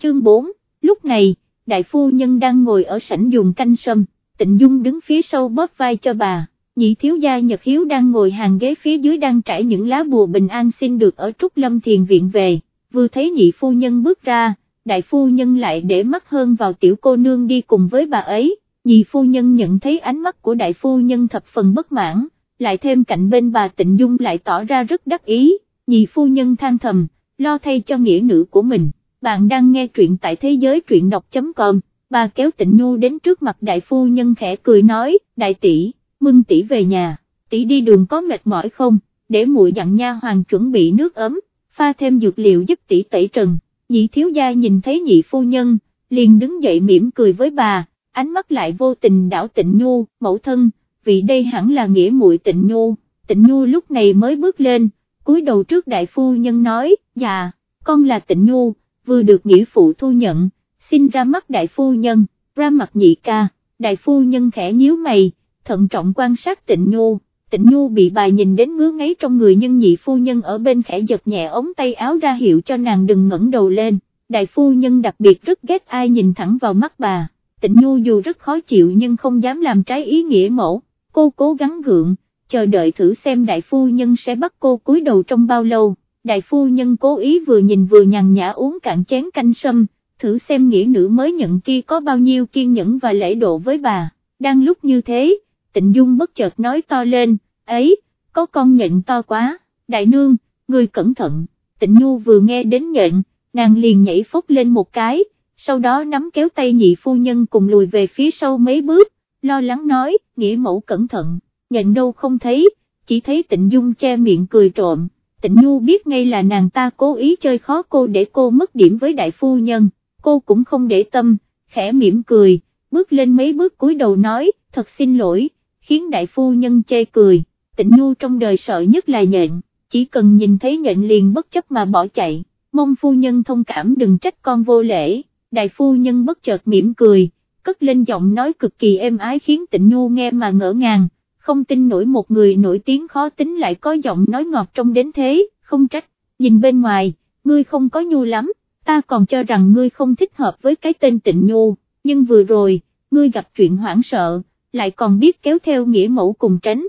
Chương 4, lúc này, đại phu nhân đang ngồi ở sảnh dùng canh sâm, Tịnh Dung đứng phía sau bóp vai cho bà, nhị thiếu gia Nhật Hiếu đang ngồi hàng ghế phía dưới đang trải những lá bùa bình an xin được ở Trúc Lâm Thiền Viện về, vừa thấy nhị phu nhân bước ra, đại phu nhân lại để mắt hơn vào tiểu cô nương đi cùng với bà ấy, nhị phu nhân nhận thấy ánh mắt của đại phu nhân thập phần bất mãn, lại thêm cạnh bên bà Tịnh Dung lại tỏ ra rất đắc ý, nhị phu nhân than thầm, lo thay cho nghĩa nữ của mình. Bạn đang nghe truyện tại thế giới truyện đọc.com, bà kéo Tịnh Nhu đến trước mặt đại phu nhân khẽ cười nói, đại tỷ, mừng tỷ về nhà, tỷ đi đường có mệt mỏi không, để muội dặn nha hoàn chuẩn bị nước ấm, pha thêm dược liệu giúp tỷ tẩy trần. Nhị thiếu gia nhìn thấy nhị phu nhân, liền đứng dậy mỉm cười với bà, ánh mắt lại vô tình đảo Tịnh Nhu, mẫu thân, vì đây hẳn là nghĩa muội Tịnh Nhu. Tịnh Nhu lúc này mới bước lên, cúi đầu trước đại phu nhân nói, dạ, con là Tịnh Nhu, vừa được nghĩa phụ thu nhận, xin ra mắt đại phu nhân, ra mặt nhị ca. Đại phu nhân khẽ nhíu mày, thận trọng quan sát Tịnh Nhu. Tịnh Nhu bị bà nhìn đến ngứa ngáy trong người, nhưng nhị phu nhân ở bên khẽ giật nhẹ ống tay áo ra hiệu cho nàng đừng ngẩng đầu lên. Đại phu nhân đặc biệt rất ghét ai nhìn thẳng vào mắt bà. Tịnh Nhu dù rất khó chịu nhưng không dám làm trái ý nghĩa mẫu, cô cố gắng gượng, chờ đợi thử xem đại phu nhân sẽ bắt cô cúi đầu trong bao lâu. Đại phu nhân cố ý vừa nhìn vừa nhàn nhã uống cạn chén canh sâm, thử xem nghĩa nữ mới nhận kia có bao nhiêu kiên nhẫn và lễ độ với bà. Đang lúc như thế, Tịnh Dung bất chợt nói to lên, ấy, có con nhện to quá, đại nương, người cẩn thận. Tịnh Nhu vừa nghe đến nhện, nàng liền nhảy phốc lên một cái, sau đó nắm kéo tay nhị phu nhân cùng lùi về phía sau mấy bước, lo lắng nói, nghĩa mẫu cẩn thận, nhện đâu không thấy, chỉ thấy Tịnh Dung che miệng cười trộm. Tịnh Nhu biết ngay là nàng ta cố ý chơi khó cô để cô mất điểm với đại phu nhân, cô cũng không để tâm, khẽ mỉm cười, bước lên mấy bước cúi đầu nói, thật xin lỗi, khiến đại phu nhân chê cười. Tịnh Nhu trong đời sợ nhất là nhện, chỉ cần nhìn thấy nhện liền bất chấp mà bỏ chạy, mong phu nhân thông cảm đừng trách con vô lễ. Đại phu nhân bất chợt mỉm cười, cất lên giọng nói cực kỳ êm ái khiến Tịnh Nhu nghe mà ngỡ ngàng, không tin nổi một người nổi tiếng khó tính lại có giọng nói ngọt trong đến thế, không trách, nhìn bên ngoài, ngươi không có nhu lắm, ta còn cho rằng ngươi không thích hợp với cái tên Tịnh Nhu, nhưng vừa rồi, ngươi gặp chuyện hoảng sợ, lại còn biết kéo theo nghĩa mẫu cùng tránh,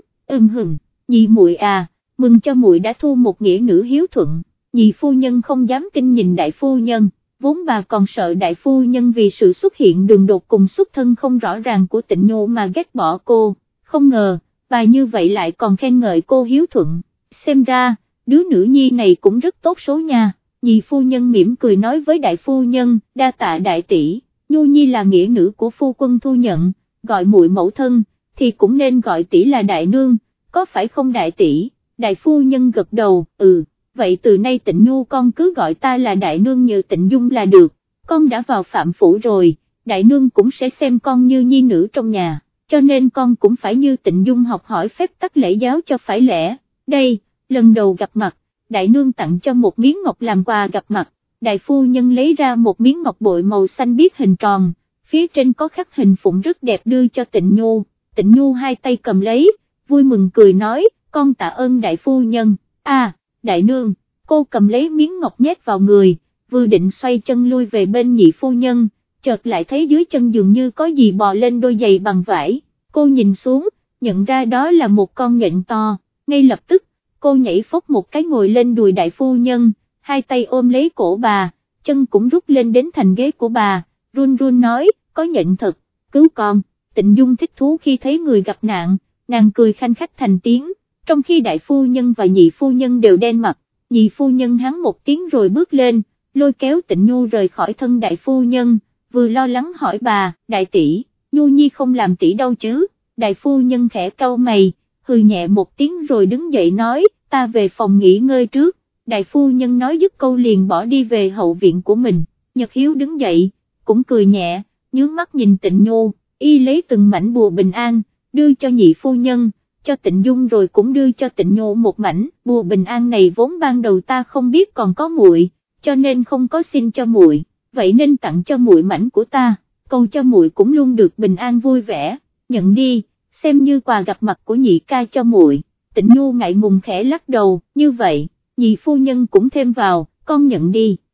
nhị muội à, mừng cho muội đã thu một nghĩa nữ hiếu thuận. Nhị phu nhân không dám kinh nhìn đại phu nhân, vốn bà còn sợ đại phu nhân vì sự xuất hiện đường đột cùng xuất thân không rõ ràng của Tịnh Nhu mà ghét bỏ cô, không ngờ, bà như vậy lại còn khen ngợi cô hiếu thuận, xem ra, đứa nữ nhi này cũng rất tốt số nha. Nhị phu nhân mỉm cười nói với đại phu nhân, đa tạ đại tỷ, Nhu nhi là nghĩa nữ của phu quân thu nhận, gọi muội mẫu thân, thì cũng nên gọi tỷ là đại nương, có phải không đại tỷ? Đại phu nhân gật đầu, vậy từ nay Tịnh Nhu con cứ gọi ta là đại nương như Tịnh Dung là được, con đã vào phạm phủ rồi, đại nương cũng sẽ xem con như nhi nữ trong nhà, cho nên con cũng phải như Tịnh Dung học hỏi phép tắc lễ giáo cho phải lẽ. Đây, lần đầu gặp mặt, đại nương tặng cho một miếng ngọc làm quà gặp mặt. Đại phu nhân lấy ra một miếng ngọc bội màu xanh biếc hình tròn, phía trên có khắc hình phụng rất đẹp đưa cho Tịnh Nhu. Tịnh Nhu hai tay cầm lấy, vui mừng cười nói, con tạ ơn đại phu nhân. Đại nương, cô cầm lấy miếng ngọc nhét vào người, vừa định xoay chân lui về bên nhị phu nhân, chợt lại thấy dưới chân dường như có gì bò lên đôi giày bằng vải, cô nhìn xuống, nhận ra đó là một con nhện to, ngay lập tức, cô nhảy phốc một cái ngồi lên đùi đại phu nhân, hai tay ôm lấy cổ bà, chân cũng rút lên đến thành ghế của bà, run run nói, có nhện thật, cứu con. Tịnh Dung thích thú khi thấy người gặp nạn, nàng cười khanh khách thành tiếng, trong khi đại phu nhân và nhị phu nhân đều đen mặt, nhị phu nhân hắn một tiếng rồi bước lên, lôi kéo Tịnh Nhu rời khỏi thân đại phu nhân, vừa lo lắng hỏi bà, đại tỷ, Nhu nhi không làm tỷ đâu chứ? Đại phu nhân khẽ cau mày, hừ nhẹ một tiếng rồi đứng dậy nói, ta về phòng nghỉ ngơi trước. Đại phu nhân nói dứt câu liền bỏ đi về hậu viện của mình. Nhật Hiếu đứng dậy, cũng cười nhẹ, nhướng mắt nhìn Tịnh Nhu, y lấy từng mảnh bùa bình an, đưa cho nhị phu nhân, cho Tịnh Dung rồi cũng đưa cho Tịnh Nhu một mảnh. Bùa bình an này vốn ban đầu ta không biết còn có muội, cho nên không có xin cho muội, vậy nên tặng cho muội mảnh của ta, cầu cho muội cũng luôn được bình an vui vẻ, nhận đi, xem như quà gặp mặt của nhị ca cho muội. Tịnh Nhu ngại ngùng khẽ lắc đầu, như vậy, nhị phu nhân cũng thêm vào, con nhận đi.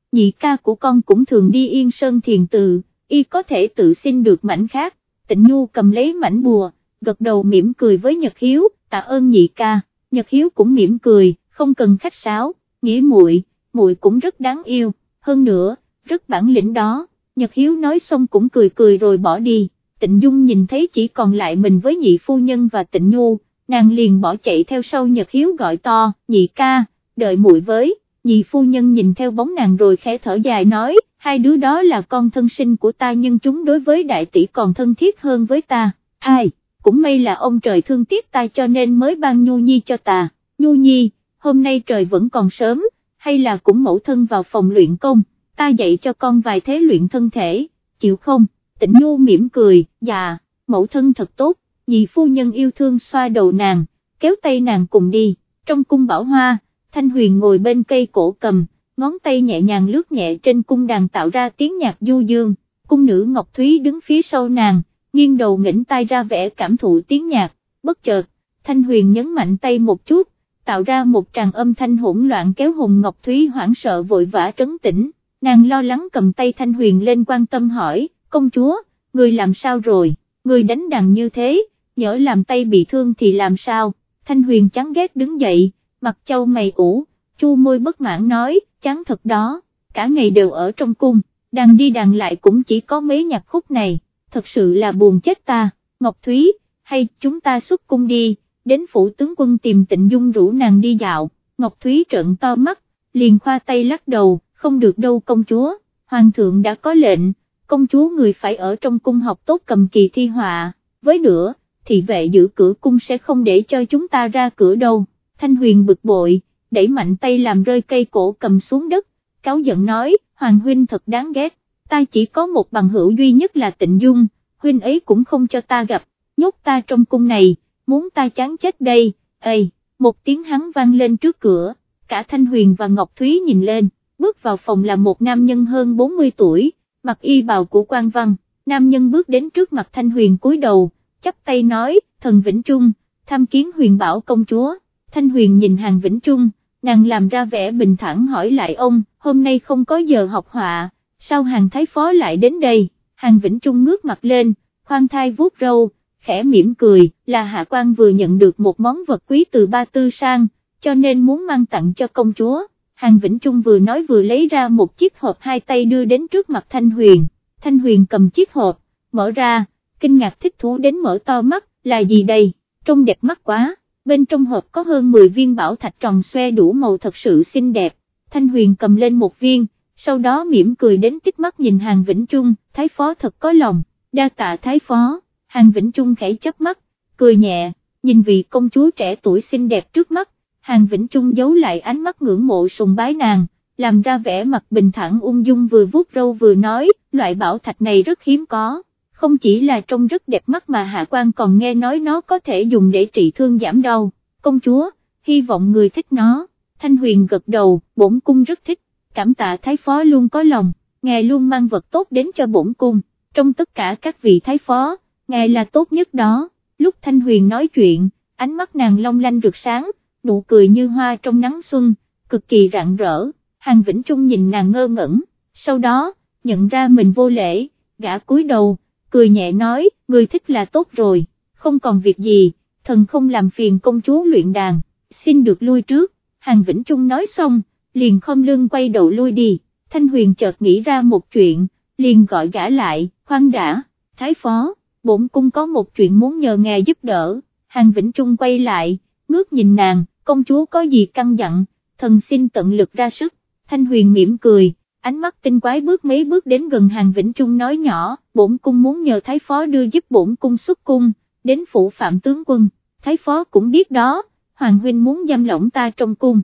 nhị ca của con cũng thường đi Yên Sơn thiền tự, y có thể tự xin được mảnh khác. Tịnh Nhu cầm lấy mảnh bùa, gật đầu mỉm cười với Nhật Hiếu, tạ ơn nhị ca. Nhật Hiếu cũng mỉm cười, không cần khách sáo, nghĩ muội cũng rất đáng yêu, hơn nữa, rất bản lĩnh đó. Nhật Hiếu nói xong cũng cười cười rồi bỏ đi. Tịnh Dung nhìn thấy chỉ còn lại mình với nhị phu nhân và Tịnh Nhu, nàng liền bỏ chạy theo sau Nhật Hiếu gọi to, nhị ca, đợi muội với. Nhị phu nhân nhìn theo bóng nàng rồi khẽ thở dài nói, hai đứa đó là con thân sinh của ta nhưng chúng đối với đại tỷ còn thân thiết hơn với ta. Ai, cũng may là ông trời thương tiếc ta cho nên mới ban Nhu Nhi cho ta. Nhu Nhi, hôm nay trời vẫn còn sớm, hay là cũng mẫu thân vào phòng luyện công, ta dạy cho con vài thế luyện thân thể, chịu không? Tịnh Nhu mỉm cười, dạ, mẫu thân thật tốt. Nhị phu nhân yêu thương xoa đầu nàng, kéo tay nàng cùng đi. Trong cung Bảo Hoa, Thanh Huyền ngồi bên cây cổ cầm, ngón tay nhẹ nhàng lướt nhẹ trên cung đàn tạo ra tiếng nhạc du dương. Cung nữ Ngọc Thúy đứng phía sau nàng, nghiêng đầu nghỉnh tai ra vẻ cảm thụ tiếng nhạc. Bất chợt, Thanh Huyền nhấn mạnh tay một chút, tạo ra một tràng âm thanh hỗn loạn kéo hồn Ngọc Thúy hoảng sợ vội vã trấn tĩnh. Nàng lo lắng cầm tay Thanh Huyền lên quan tâm hỏi, công chúa, người làm sao rồi, người đánh đàn như thế, nhỡ làm tay bị thương thì làm sao? Thanh Huyền chán ghét đứng dậy, mặt châu mày ủ, chu môi bất mãn nói, chán thật đó, cả ngày đều ở trong cung, đàn đi đàn lại cũng chỉ có mấy nhạc khúc này, thật sự là buồn chết ta. Ngọc Thúy, hay chúng ta xuất cung đi, đến phủ tướng quân tìm Tịnh Dung rủ nàng đi dạo. Ngọc Thúy trợn to mắt, liền khoa tay lắc đầu, không được đâu công chúa, hoàng thượng đã có lệnh, công chúa người phải ở trong cung học tốt cầm kỳ thi họa, với nữa, thị vệ giữ cửa cung sẽ không để cho chúng ta ra cửa đâu. Thanh Huyền bực bội, đẩy mạnh tay làm rơi cây cổ cầm xuống đất, cáu giận nói, Hoàng huynh thật đáng ghét, ta chỉ có một bằng hữu duy nhất là Tịnh Dung, huynh ấy cũng không cho ta gặp, nhốt ta trong cung này, muốn ta chán chết đây. Ê, một tiếng hắn vang lên trước cửa, cả Thanh Huyền và Ngọc Thúy nhìn lên, bước vào phòng là một nam nhân hơn 40 tuổi, mặc y bào của quan văn. Nam nhân bước đến trước mặt Thanh Huyền cúi đầu, chắp tay nói, thần Vĩnh Trung, tham kiến Huyền bảo công chúa. Thanh Huyền nhìn Hàng Vĩnh Trung, nàng làm ra vẻ bình thản hỏi lại ông, hôm nay không có giờ học họa, sao Hàng Thái Phó lại đến đây? Hàng Vĩnh Trung ngước mặt lên, khoan thai vuốt râu, khẽ mỉm cười, là hạ quan vừa nhận được một món vật quý từ Ba Tư Sang, cho nên muốn mang tặng cho công chúa. Hàng Vĩnh Trung vừa nói vừa lấy ra một chiếc hộp hai tay đưa đến trước mặt Thanh Huyền. Thanh Huyền cầm chiếc hộp, mở ra, kinh ngạc thích thú đến mở to mắt, là gì đây, trông đẹp mắt quá, bên trong hộp có hơn 10 viên bảo thạch tròn xoe đủ màu thật sự xinh đẹp. Thanh Huyền cầm lên một viên, sau đó mỉm cười đến tít mắt nhìn Hàng Vĩnh Trung, Thái Phó thật có lòng, đa tạ Thái Phó. Hàng Vĩnh Trung khẽ chớp mắt, cười nhẹ, nhìn vị công chúa trẻ tuổi xinh đẹp trước mắt, Hàng Vĩnh Trung giấu lại ánh mắt ngưỡng mộ sùng bái nàng, làm ra vẻ mặt bình thản ung dung vừa vuốt râu vừa nói, loại bảo thạch này rất hiếm có, không chỉ là trông rất đẹp mắt mà hạ quan còn nghe nói nó có thể dùng để trị thương giảm đau. Công chúa, hy vọng người thích nó. Thanh Huyền gật đầu, bổn cung rất thích, cảm tạ Thái Phó luôn có lòng, ngài luôn mang vật tốt đến cho bổn cung, trong tất cả các vị Thái Phó, ngài là tốt nhất đó. Lúc Thanh Huyền nói chuyện, ánh mắt nàng long lanh rực sáng, nụ cười như hoa trong nắng xuân, cực kỳ rạng rỡ. Hàng Vĩnh Trung nhìn nàng ngơ ngẩn, sau đó, nhận ra mình vô lễ, gã cúi đầu, cười nhẹ nói, người thích là tốt rồi, không còn việc gì, thần không làm phiền công chúa luyện đàn, xin được lui trước. Hàng Vĩnh Trung nói xong, liền khom lưng quay đầu lui đi. Thanh Huyền chợt nghĩ ra một chuyện, liền gọi gã lại, khoan đã, Thái Phó, bổn cung có một chuyện muốn nhờ ngài giúp đỡ. Hàng Vĩnh Trung quay lại, ngước nhìn nàng, công chúa có gì căn dặn, thần xin tận lực ra sức. Thanh Huyền mỉm cười, ánh mắt tinh quái bước mấy bước đến gần Hàng Vĩnh Trung nói nhỏ, bổn cung muốn nhờ Thái Phó đưa giúp bổn cung xuất cung, đến phủ Phạm tướng quân. Thái Phó cũng biết đó, Hoàng huynh muốn giam lỏng ta trong cung,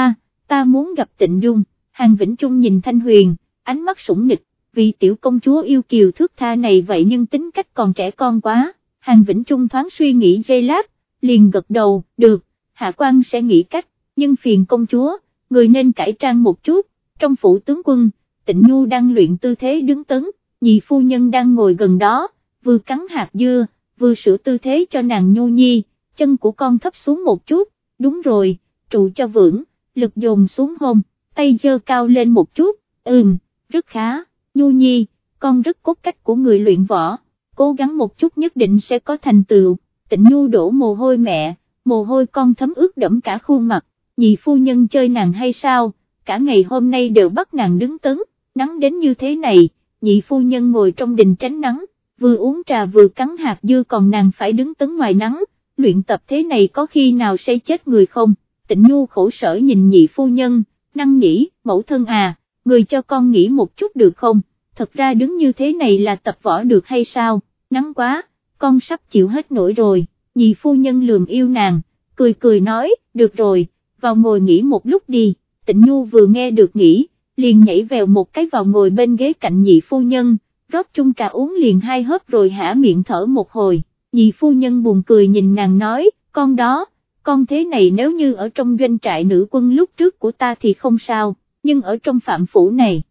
ta muốn gặp Tịnh Dung. Hàng Vĩnh Trung nhìn Thanh Huyền, ánh mắt sủng nịch, vì tiểu công chúa yêu kiều thước tha này vậy nhưng tính cách còn trẻ con quá. Hàng Vĩnh Trung thoáng suy nghĩ giây lát, liền gật đầu, được, hạ quan sẽ nghĩ cách, nhưng phiền công chúa, người nên cải trang một chút. Trong phủ tướng quân, Tịnh Nhu đang luyện tư thế đứng tấn, nhị phu nhân đang ngồi gần đó, vừa cắn hạt dưa, vừa sửa tư thế cho nàng Nhu Nhi, chân của con thấp xuống một chút, đúng rồi, trụ cho vững, lực dồn xuống hông, tay giơ cao lên một chút, Rất khá, Nhu Nhi, con rất cốt cách của người luyện võ, cố gắng một chút nhất định sẽ có thành tựu. Tịnh Nhu đổ mồ hôi mẹ, mồ hôi con thấm ướt đẫm cả khuôn mặt, nhị phu nhân chơi nàng hay sao, cả ngày hôm nay đều bắt nàng đứng tấn, nắng đến như thế này, nhị phu nhân ngồi trong đình tránh nắng, vừa uống trà vừa cắn hạt dưa còn nàng phải đứng tấn ngoài nắng, luyện tập thế này có khi nào sẽ chết người không? Tịnh Nhu khổ sở nhìn nhị phu nhân, năn nỉ, mẫu thân à, người cho con nghỉ một chút được không, thật ra đứng như thế này là tập võ được hay sao, nắng quá, con sắp chịu hết nổi rồi, nhị phu nhân lườm yêu nàng, cười cười nói, được rồi, vào ngồi nghỉ một lúc đi. Tịnh Nhu vừa nghe được nghỉ, liền nhảy vèo một cái vào ngồi bên ghế cạnh nhị phu nhân, rót chung trà uống liền 2 hớp rồi hả miệng thở một hồi, nhị phu nhân buồn cười nhìn nàng nói, con đó, con thế này nếu như ở trong doanh trại nữ quân lúc trước của ta thì không sao, nhưng ở trong phạm phủ này,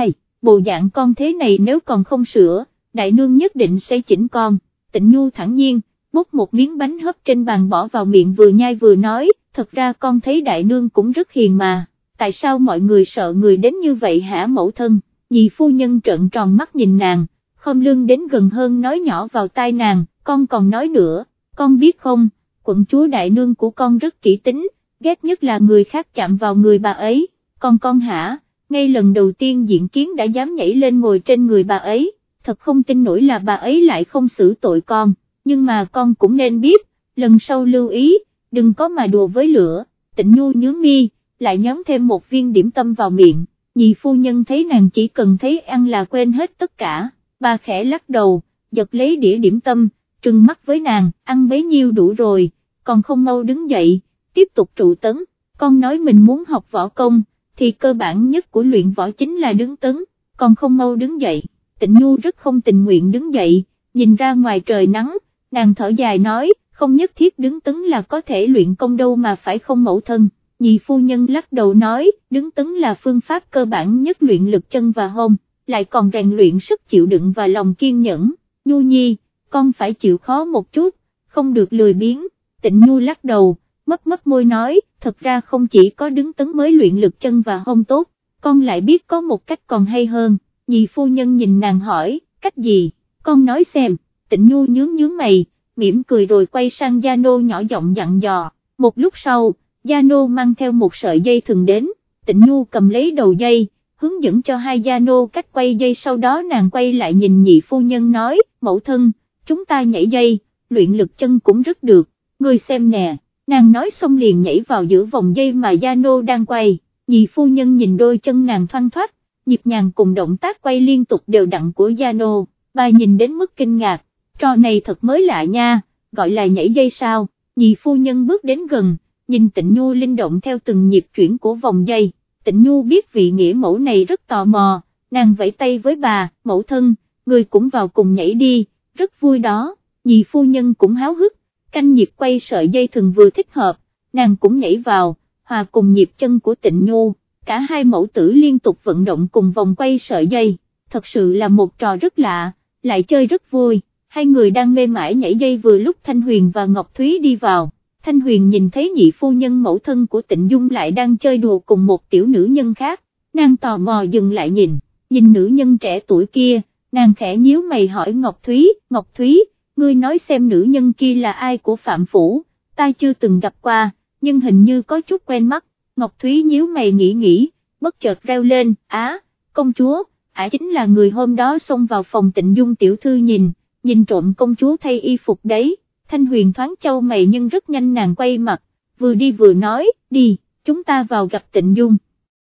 bộ dạng con thế này nếu còn không sửa, đại nương nhất định sẽ chỉnh con. Tịnh Nhu thản nhiên, bốc một miếng bánh hấp trên bàn bỏ vào miệng vừa nhai vừa nói, thật ra con thấy đại nương cũng rất hiền mà, tại sao mọi người sợ người đến như vậy hả mẫu thân? Nhị phu nhân trợn tròn mắt nhìn nàng, khom lưng đến gần hơn nói nhỏ vào tai nàng, con còn nói nữa, con biết không, quận chúa đại nương của con rất kỹ tính, ghét nhất là người khác chạm vào người bà ấy, còn con hả, ngay lần đầu tiên diện kiến đã dám nhảy lên ngồi trên người bà ấy, thật không tin nổi là bà ấy lại không xử tội con, nhưng mà con cũng nên biết, lần sau lưu ý, đừng có mà đùa với lửa. Tịnh Nhu nhướng mi, lại nhóm thêm một viên điểm tâm vào miệng, nhị phu nhân thấy nàng chỉ cần thấy ăn là quên hết tất cả, bà khẽ lắc đầu, giật lấy đĩa điểm tâm, trừng mắt với nàng, ăn bấy nhiêu đủ rồi, còn không mau đứng dậy, tiếp tục trụ tấn, con nói mình muốn học võ công, thì cơ bản nhất của luyện võ chính là đứng tấn, còn không mau đứng dậy. Tịnh Nhu rất không tình nguyện đứng dậy, nhìn ra ngoài trời nắng, nàng thở dài nói, không nhất thiết đứng tấn là có thể luyện công đâu mà phải không mẫu thân. Nhị phu nhân lắc đầu nói, đứng tấn là phương pháp cơ bản nhất luyện lực chân và hông, lại còn rèn luyện sức chịu đựng và lòng kiên nhẫn. Nhu Nhi, con phải chịu khó một chút, không được lười biếng. Tịnh Nhu lắc đầu, mấp môi nói, thật ra không chỉ có đứng tấn mới luyện lực chân và hông tốt, con lại biết có một cách còn hay hơn. Nhị phu nhân nhìn nàng hỏi, cách gì, con nói xem. Tịnh Nhu nhướng mày, mỉm cười rồi quay sang Gia Nô nhỏ giọng dặn dò. Một lúc sau, Gia Nô mang theo một sợi dây thừng đến, Tịnh Nhu cầm lấy đầu dây, hướng dẫn cho hai Gia Nô cách quay dây, sau đó nàng quay lại nhìn nhị phu nhân nói, mẫu thân, chúng ta nhảy dây, luyện lực chân cũng rất được, ngươi xem nè, nàng nói xong liền nhảy vào giữa vòng dây mà Gia Nô đang quay, nhị phu nhân nhìn đôi chân nàng thoăn thoắt, nhịp nhàng cùng động tác quay liên tục đều đặn của Gia Nô, bà nhìn đến mức kinh ngạc, trò này thật mới lạ nha, gọi là nhảy dây sao? Nhị phu nhân bước đến gần, nhìn Tịnh Nhu linh động theo từng nhịp chuyển của vòng dây, Tịnh Nhu biết vị nghĩa mẫu này rất tò mò, nàng vẫy tay với bà, mẫu thân, người cũng vào cùng nhảy đi, rất vui đó. Nhị phu nhân cũng háo hức, canh nhịp quay sợi dây thừng vừa thích hợp, nàng cũng nhảy vào, hòa cùng nhịp chân của Tịnh Nhu, cả hai mẫu tử liên tục vận động cùng vòng quay sợi dây, thật sự là một trò rất lạ, lại chơi rất vui. Hai người đang mê mải nhảy dây vừa lúc Thanh Huyền và Ngọc Thúy đi vào, Thanh Huyền nhìn thấy nhị phu nhân mẫu thân của Tịnh Dung lại đang chơi đùa cùng một tiểu nữ nhân khác, nàng tò mò dừng lại nhìn nữ nhân trẻ tuổi kia, nàng khẽ nhíu mày hỏi Ngọc Thúy, ngươi nói xem nữ nhân kia là ai của Phạm Phủ, ta chưa từng gặp qua, nhưng hình như có chút quen mắt. Ngọc Thúy nhíu mày nghĩ, bất chợt reo lên, công chúa, chính là người hôm đó xông vào phòng Tịnh Dung tiểu thư nhìn trộm công chúa thay y phục đấy. Thanh Huyền thoáng chau mày nhưng rất nhanh nàng quay mặt, vừa đi vừa nói, đi, chúng ta vào gặp Tịnh Dung.